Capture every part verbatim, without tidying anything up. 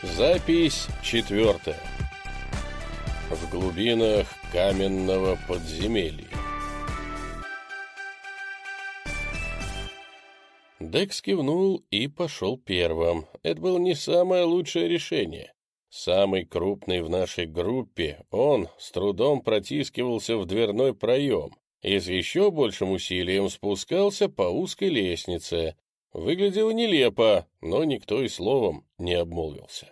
Запись четвертая. В глубинах каменного подземелья. Декс кивнул и пошел первым. Это было не самое лучшее решение. Самый крупный в нашей группе, он с трудом протискивался в дверной проем и с еще большим усилием спускался по узкой лестнице. Выглядело нелепо, но никто и словом не обмолвился.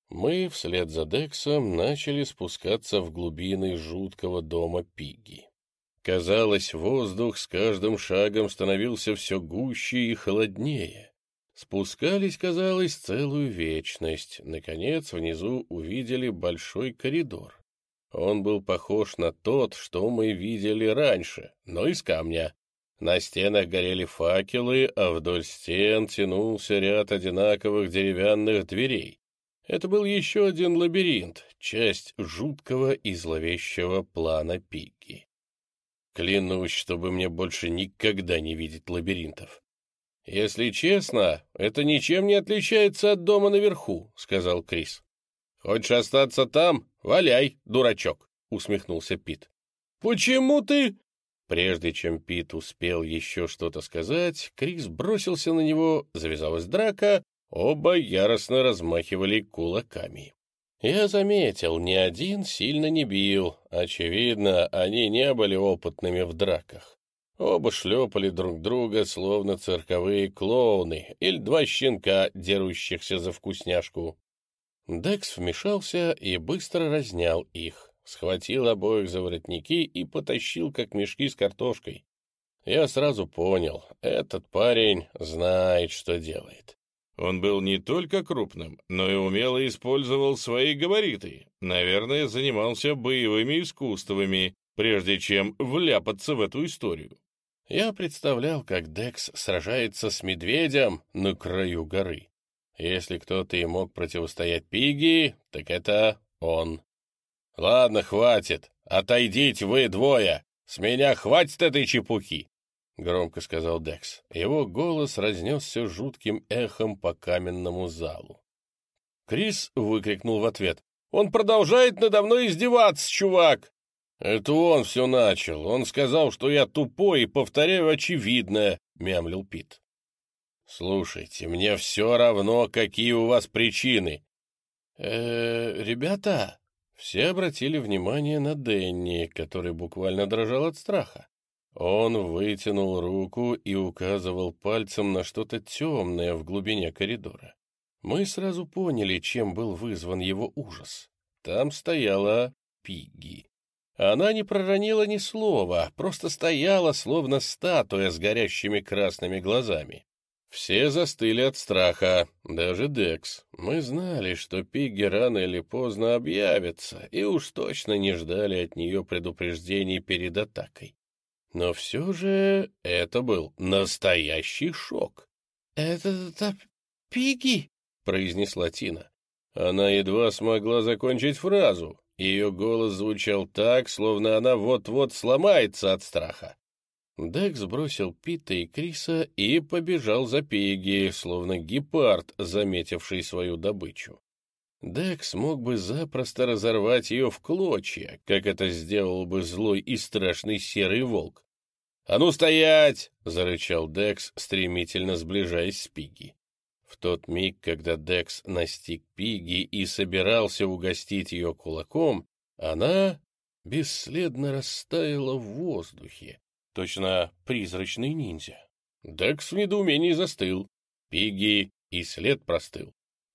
Мы вслед за Дексом начали спускаться в глубины жуткого дома Пигги. Казалось, воздух с каждым шагом становился все гуще и холоднее. Спускались, казалось, целую вечность. Наконец, внизу увидели большой коридор. Он был похож на тот, что мы видели раньше, но из камня. На стенах горели факелы, а вдоль стен тянулся ряд одинаковых деревянных дверей. Это был еще один лабиринт, часть жуткого и зловещего плана Пигги. Клянусь, чтобы мне больше никогда не видеть лабиринтов. «Если честно, это ничем не отличается от дома наверху», — сказал Крис. «Хочешь остаться там? Валяй, дурачок», — усмехнулся Пит. «Почему ты...» Прежде чем Пит успел еще что-то сказать, Крис бросился на него, завязалась драка, оба яростно размахивали кулаками. Я заметил, ни один сильно не бил, очевидно, они не были опытными в драках. Оба шлепали друг друга, словно цирковые клоуны или два щенка, дерущихся за вкусняшку. Декс вмешался и быстро разнял их. Схватил обоих за воротники и потащил, как мешки с картошкой. Я сразу понял, этот парень знает, что делает. Он был не только крупным, но и умело использовал свои габариты. Наверное, занимался боевыми искусствами, прежде чем вляпаться в эту историю. Я представлял, как Декс сражается с медведем на краю горы. Если кто-то и мог противостоять Пигги, так это он. «Ладно, хватит. Отойдите вы двое. С меня хватит этой чепухи», — громко сказал Декс. Его голос разнесся жутким эхом по каменному залу. Крис выкрикнул в ответ. «Он продолжает надо мной издеваться, чувак!» «Это он все начал. Он сказал, что я тупой и повторяю очевидное», — мямлил Пит. «Слушайте, мне все равно, какие у вас причины». «Э-э, ребята...» Все обратили внимание на Дэнни, который буквально дрожал от страха. Он вытянул руку и указывал пальцем на что-то темное в глубине коридора. Мы сразу поняли, чем был вызван его ужас. Там стояла Пигги. Она не проронила ни слова, просто стояла, словно статуя с горящими красными глазами. Все застыли от страха, даже Декс. Мы знали, что Пигги рано или поздно объявится, и уж точно не ждали от нее предупреждений перед атакой. Но все же это был настоящий шок. «Это та Пигги?» — произнесла Тина. Она едва смогла закончить фразу. Ее голос звучал так, словно она вот-вот сломается от страха. Декс бросил Пита и Криса и побежал за Пигги, словно гепард, заметивший свою добычу. Декс мог бы запросто разорвать ее в клочья, как это сделал бы злой и страшный серый волк. «А ну стоять!» — зарычал Декс, стремительно сближаясь с Пигги. В тот миг, когда Декс настиг Пигги и собирался угостить ее кулаком, она бесследно растаяла в воздухе. Точно призрачный ниндзя. Декс в недоумении застыл. Пигги и след простыл.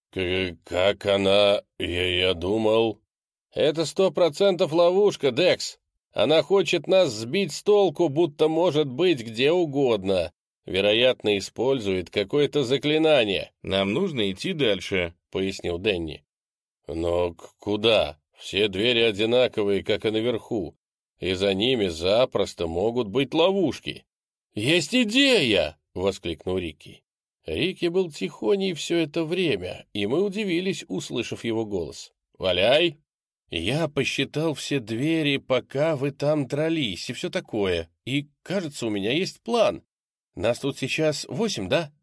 «Как она... Я, я думал...» «Это сто процентов ловушка, Декс. Она хочет нас сбить с толку, будто может быть где угодно. Вероятно, использует какое-то заклинание. Нам нужно идти дальше», — пояснил Дэнни. «Но куда? Все двери одинаковые, как и наверху. И за ними запросто могут быть ловушки». «Есть идея!» — воскликнул Рики. Рики был тихоней все это время, и мы удивились, услышав его голос. «Валяй!» «Я посчитал все двери, пока вы там дрались, и все такое, и, кажется, у меня есть план. Нас тут сейчас восемь, да?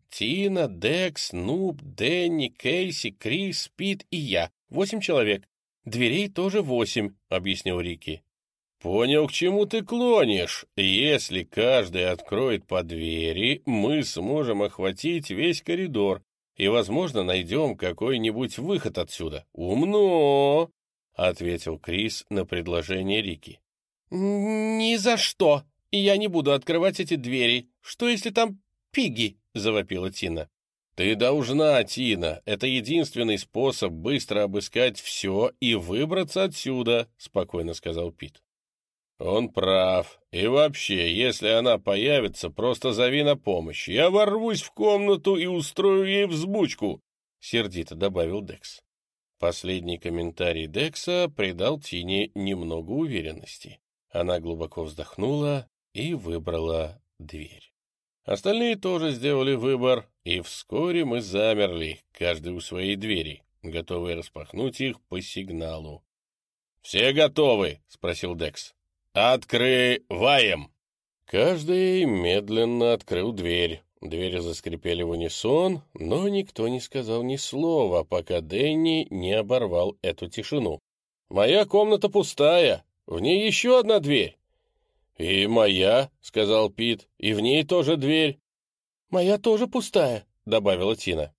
Тина, Декс, Нуб, Дэнни, Кейси, Крис, Пит и я. Восемь человек. Дверей тоже восемь, — объяснил Рики. Понял, к чему ты клонишь. Если каждый откроет по двери, мы сможем охватить весь коридор и, возможно, найдем какой-нибудь выход отсюда. Умно, — ответил Крис на предложение Рики. Ни за что. Я не буду открывать эти двери. Что, если там пиги? — завопила Тина. «Ты должна, Тина. Это единственный способ быстро обыскать все и выбраться отсюда», — спокойно сказал Пит. «Он прав. И вообще, если она появится, просто зови на помощь. Я ворвусь в комнату и устрою ей взбучку», — сердито добавил Декс. Последний комментарий Декса придал Тине немного уверенности. Она глубоко вздохнула и выбрала дверь. Остальные тоже сделали выбор, и вскоре мы замерли, каждый у своей двери, готовые распахнуть их по сигналу. «Все готовы?» — спросил Декс. «Открываем!» Каждый медленно открыл дверь. Двери заскрипели в унисон, но никто не сказал ни слова, пока Дэнни не оборвал эту тишину. «Моя комната пустая, в ней еще одна дверь». «И моя», — сказал Пит, — «и в ней тоже дверь». «Моя тоже пустая», — добавила Тина.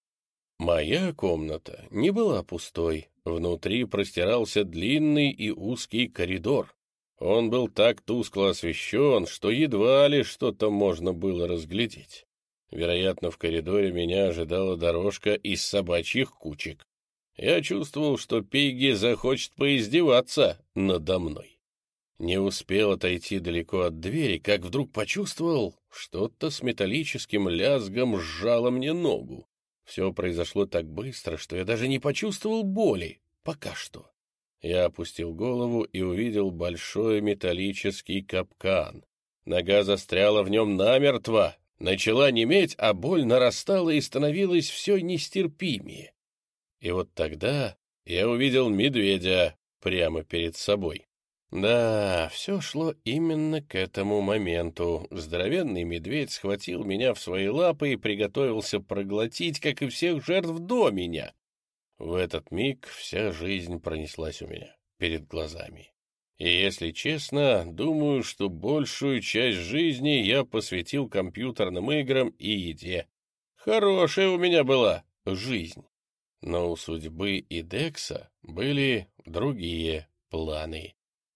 Моя комната не была пустой. Внутри простирался длинный и узкий коридор. Он был так тускло освещен, что едва ли что-то можно было разглядеть. Вероятно, в коридоре меня ожидала дорожка из собачьих кучек. Я чувствовал, что Пигги захочет поиздеваться надо мной. Не успел отойти далеко от двери, как вдруг почувствовал, что-то с металлическим лязгом сжало мне ногу. Все произошло так быстро, что я даже не почувствовал боли. Пока что. Я опустил голову и увидел большой металлический капкан. Нога застряла в нем намертво, начала неметь, а боль нарастала и становилась все нестерпимее. И вот тогда я увидел медведя прямо перед собой. Да, все шло именно к этому моменту. Здоровенный медведь схватил меня в свои лапы и приготовился проглотить, как и всех жертв до меня. В этот миг вся жизнь пронеслась у меня перед глазами. И, если честно, думаю, что большую часть жизни я посвятил компьютерным играм и еде. Хорошая у меня была жизнь. Но у судьбы и Декса были другие планы.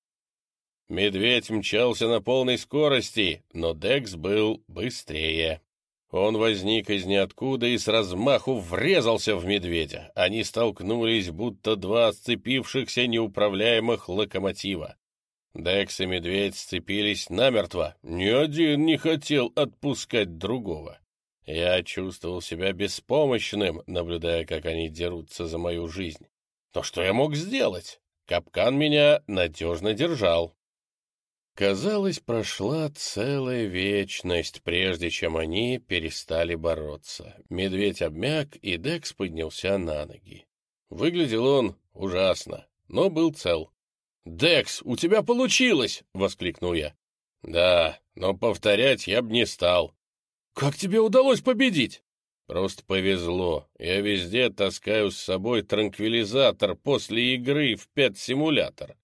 Медведь мчался на полной скорости, но Декс был быстрее. Он возник из ниоткуда и с размаху врезался в медведя. Они столкнулись, будто два сцепившихся неуправляемых локомотива. Декс и медведь сцепились намертво. Ни один не хотел отпускать другого. Я чувствовал себя беспомощным, наблюдая, как они дерутся за мою жизнь. Но что я мог сделать? Капкан меня надежно держал. Казалось, прошла целая вечность, прежде чем они перестали бороться. Медведь обмяк, и Декс поднялся на ноги. Выглядел он ужасно, но был цел. «Декс, у тебя получилось!» — воскликнул я. «Да, но повторять я бы не стал». «Как тебе удалось победить?» «Просто повезло. Я везде таскаю с собой транквилизатор после игры в пет-симулятор.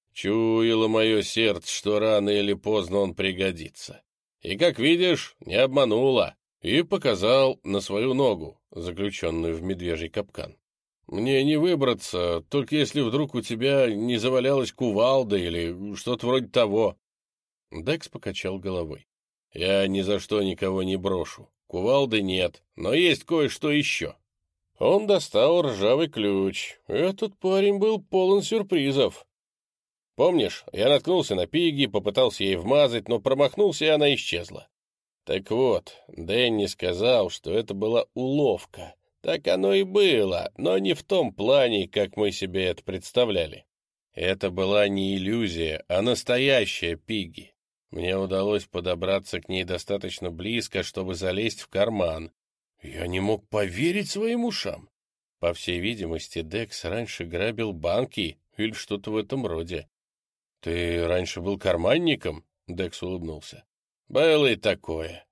Чуяло мое сердце, что рано или поздно он пригодится. И, как видишь, не обмануло. И показал на свою ногу, заключенную в медвежий капкан. Мне не выбраться, только если вдруг у тебя не завалялась кувалда или что-то вроде того». Декс покачал головой. «Я ни за что никого не брошу. Кувалды нет, но есть кое-что еще». Он достал ржавый ключ. Этот парень был полон сюрпризов. Помнишь, я наткнулся на Пигги, попытался ей вмазать, но промахнулся, и она исчезла. Так вот, Дэнни сказал, что это была уловка. Так оно и было, но не в том плане, как мы себе это представляли. Это была не иллюзия, а настоящая Пигги. Мне удалось подобраться к ней достаточно близко, чтобы залезть в карман. Я не мог поверить своим ушам. По всей видимости, Декс раньше грабил банки или что-то в этом роде. «Ты раньше был карманником?» — Декс улыбнулся. «Было и такое.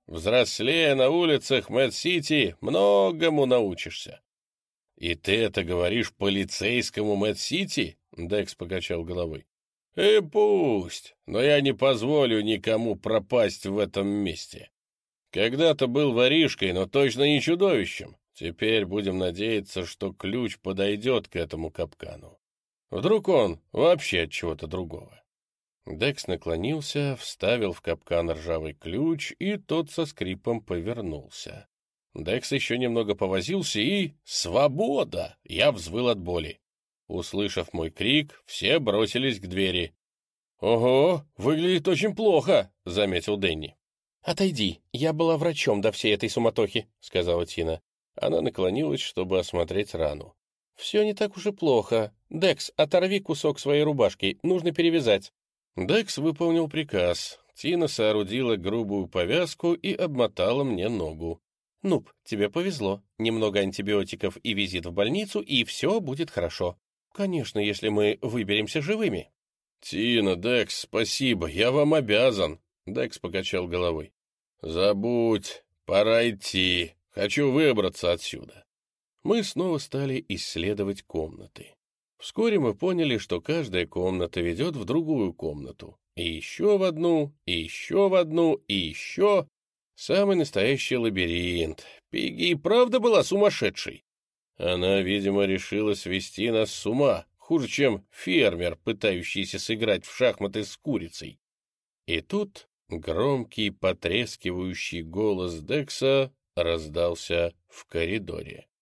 Взрослея на улицах Мэд-Сити, многому научишься». «И ты это говоришь полицейскому Мэд-Сити?» — Декс покачал головой. «И пусть, но я не позволю никому пропасть в этом месте. Когда-то был воришкой, но точно не чудовищем. Теперь будем надеяться, что ключ подойдет к этому капкану. Вдруг он вообще от чего-то другого». Декс наклонился, вставил в капкан ржавый ключ, и тот со скрипом повернулся. Декс еще немного повозился и... «Свобода!» Я взвыл от боли. Услышав мой крик, все бросились к двери. «Ого, выглядит очень плохо», — заметил Дэнни. «Отойди, я была врачом до всей этой суматохи», — сказала Тина. Она наклонилась, чтобы осмотреть рану. «Все не так уж и плохо. Декс, оторви кусок своей рубашки, нужно перевязать». Декс выполнил приказ. Тина соорудила грубую повязку и обмотала мне ногу. «Нуб, тебе повезло. Немного антибиотиков и визит в больницу, и все будет хорошо. Конечно, если мы выберемся живыми». «Тина, Декс, спасибо, я вам обязан», — Декс покачал головой. «Забудь, пора идти. Хочу выбраться отсюда». Мы снова стали исследовать комнаты. Вскоре мы поняли, что каждая комната ведет в другую комнату. И еще в одну, и еще в одну, и еще... Самый настоящий лабиринт. Пигги и правда была сумасшедшей. Она, видимо, решила свести нас с ума, хуже, чем фермер, пытающийся сыграть в шахматы с курицей. И тут громкий потрескивающий голос Декса раздался в коридоре.